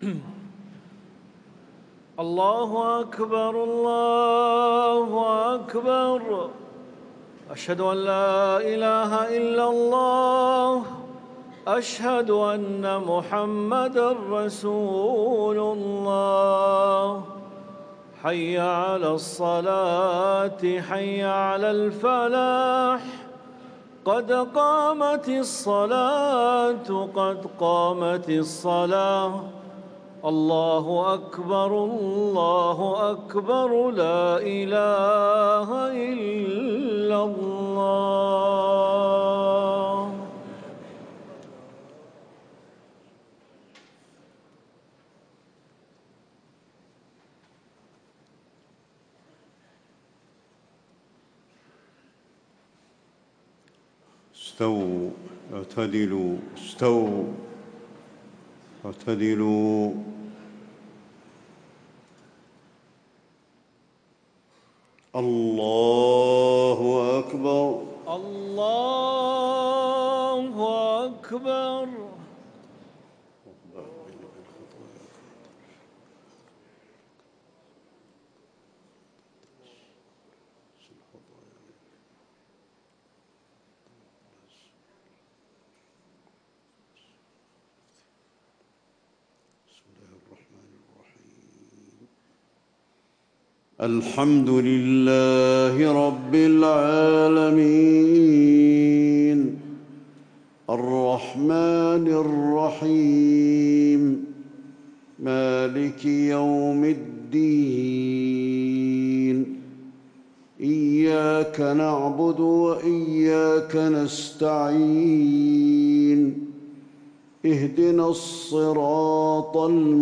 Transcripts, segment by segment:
الله أكبر الله أكبر. أشهد أن لا إله إلا الله. أشهد أن محمدًا رسول الله. حي على الصلاة حي على الفلاح. قد قامت الصلاة قد قامت الصلاة. الله أكبر الله أكبر. لا إله إلا الله. استووا اعتدلوا استووا اعتدلوا. الله أكبر الله أكبر. الحمد لله رب العالمين الرحمن الرحيم مالك يوم الدين. إياك نعبد وإياك نستعين. اهدنا الصراط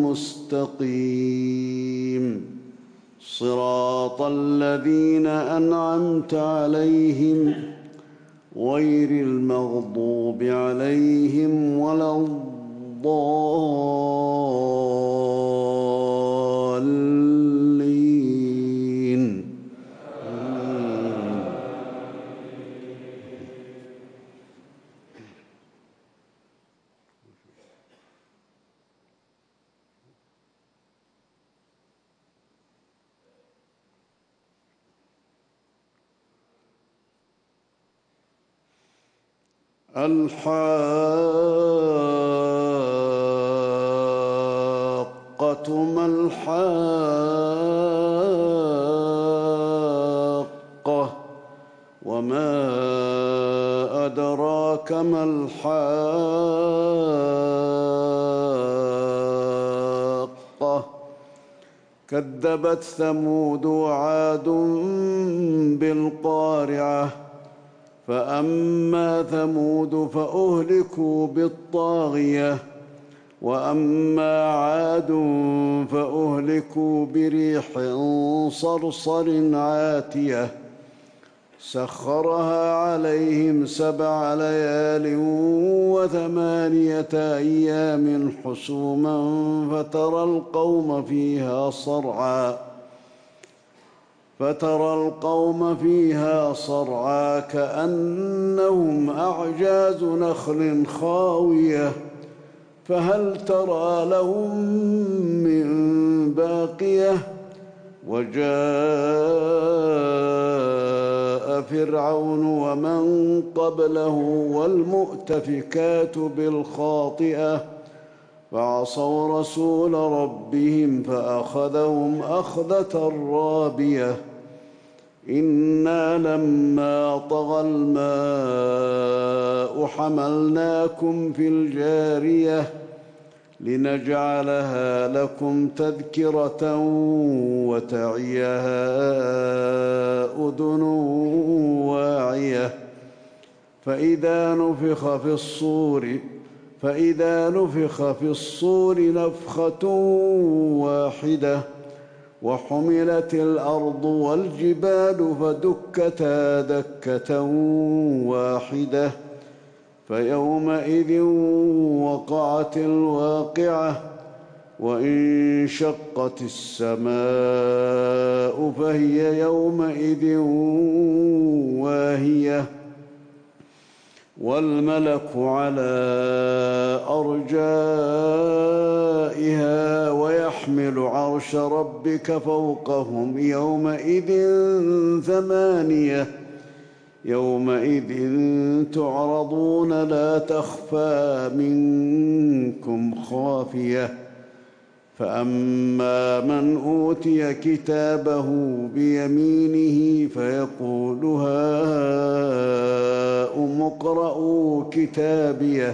المستقيم صراط الذين أنعمت عليهم غير المغضوب عليهم ولا الضالين. الحاقة ما الحاقة وما أدراك ما الحاقة. كذبت ثمود وعاد بالقارعة. فأما ثمود فأهلكوا بالطاغية وأما عاد فأهلكوا بريح صرصر عاتية سخرها عليهم 7 ليال و8 أيام حسوما فترى القوم فيها صرعى كأنهم أعجاز نخل خاوية فهل ترى لهم من باقية. وجاء فرعون ومن قبله والمؤتفكات بالخاطئة فعصوا رسول ربهم فأخذهم أخذة رابية. إنا لما طغى الماء حملناكم في الجارية لنجعلها لكم تذكرة وتعيها أذن واعية. فإذا نفخ في الصور نفخة واحدة وحملت الأرض والجبال فدكتا دكة واحدة فيومئذ وقعت الواقعة. وانشقت السماء فهي يومئذ واهية والملك على أرجائها ويحمل عرش ربك فوقهم يومئذ ثمانية يومئذ تعرضون لا تخفى منكم خافية فأما من أوتي كتابه بيمينه فيقول هاؤم اقرءوا كتابيه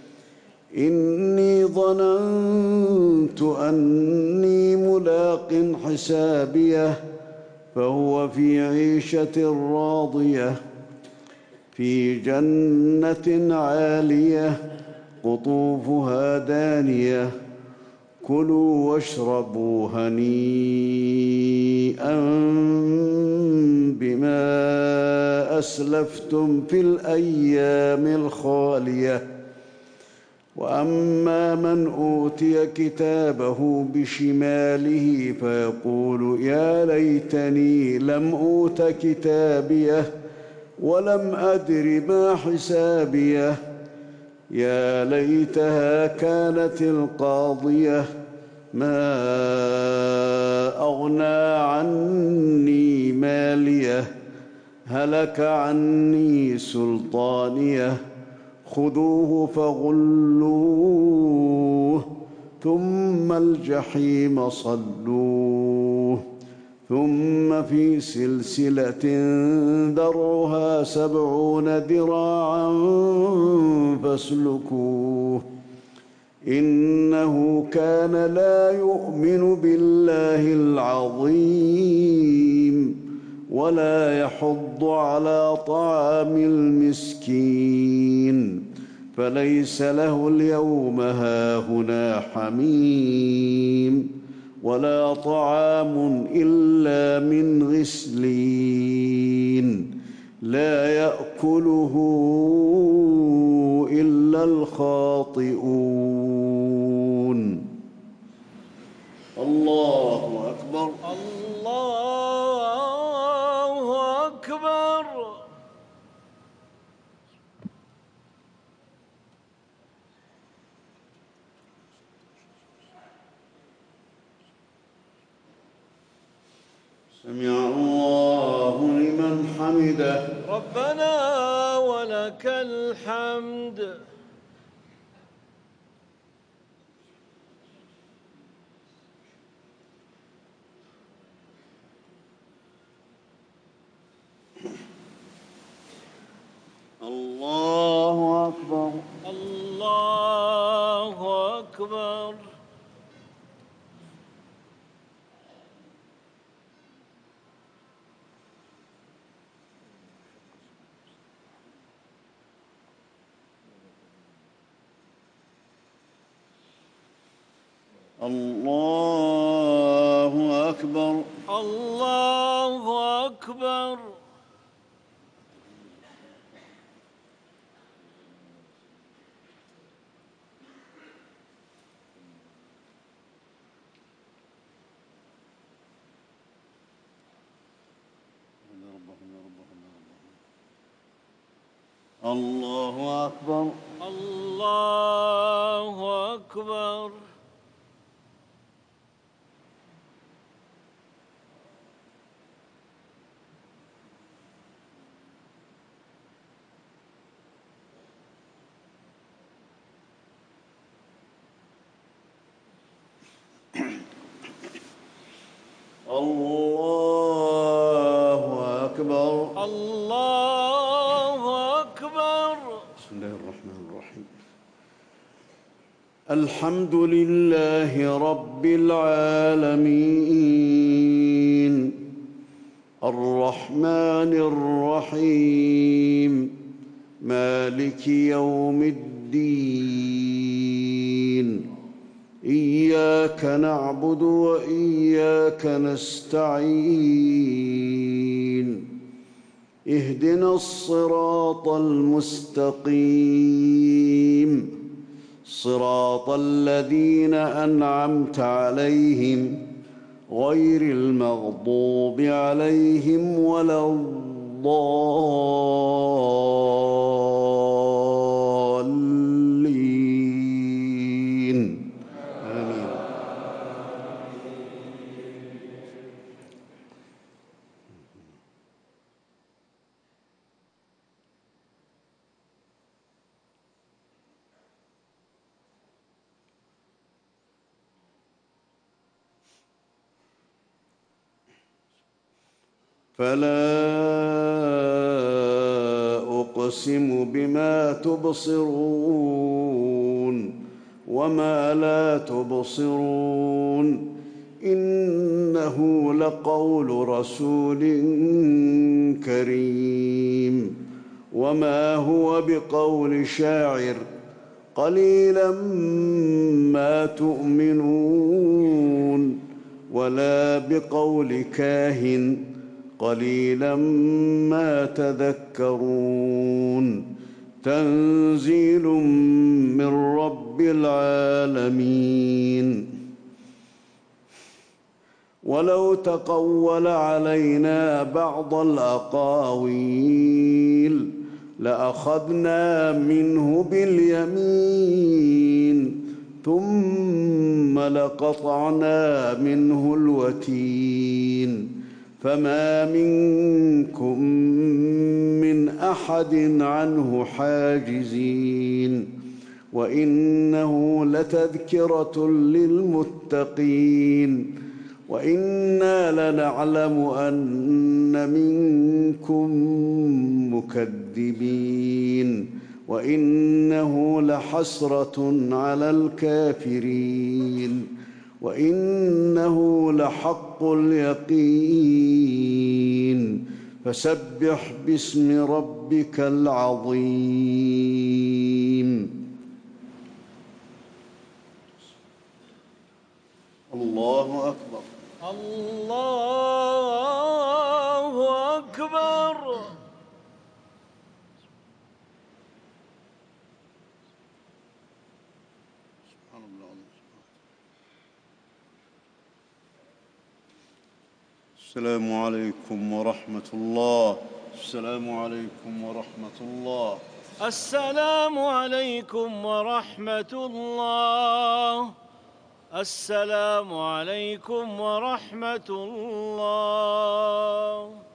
إني ظننت أني ملاق حسابيه فهو في عيشة راضية في جنة عالية قطوفها دانية كلوا واشربوا هنيئا بما أسلفتم في الأيام الخالية وأما من أوتي كتابه بشماله فيقول يا ليتني لم أوت كتابيه ولم أدر ما حسابيه يا ليتها كانت القاضية ما أغنى عني ماليه هلك عني سلطانيه خذوه فغلوه ثم الجحيم صلوه ثم في سلسلة ذرعها 70 ذراعا فاسلكوه إنه كان لا يؤمن بالله العظيم ولا يحض على طعام المسكين فليس له اليوم هاهنا حميم ولا طعام إلا من غسلين لا يأكله إلا الخاطئون الله أكبر الله أكبر. سمع الله لمن حمده ربنا ولك الحمد. الله أكبر الله أكبر. الله أكبر الله أكبر. الله أكبر الله أكبر. الله أكبر الله أكبر. بسم الله الرحمن الرحيم الحمد لله رب العالمين الرحمن الرحيم مالك يوم الدين إياك نعبد وإياك نستعين اهدنا الصراط المستقيم صراط الذين أنعمت عليهم غير المغضوب عليهم ولا الضالين آمين فلا أقسم بما تبصرون وما لا تبصرون إنه لقول رسول كريم وما هو بقول شاعر قليلا ما تؤمنون ولا بقول كاهن قليلا ما تذكرون تنزيل من رب العالمين ولو تقول علينا بعض الأقاويل لأخذنا منه باليمين ثم لقطعنا منه الوتين فما منكم من أحد عنه حاجزين وإنه لتذكرة للمتقين وإنا لنعلم أن منكم مكذبين وإنه لحسرة على الكافرين وإنه لحق اليقين فسبح باسم ربك العظيم الله أكبر الله أكبر. السلام عليكم ورحمة الله. السلام عليكم ورحمة الله. السلام عليكم ورحمة الله. السلام عليكم ورحمة الله.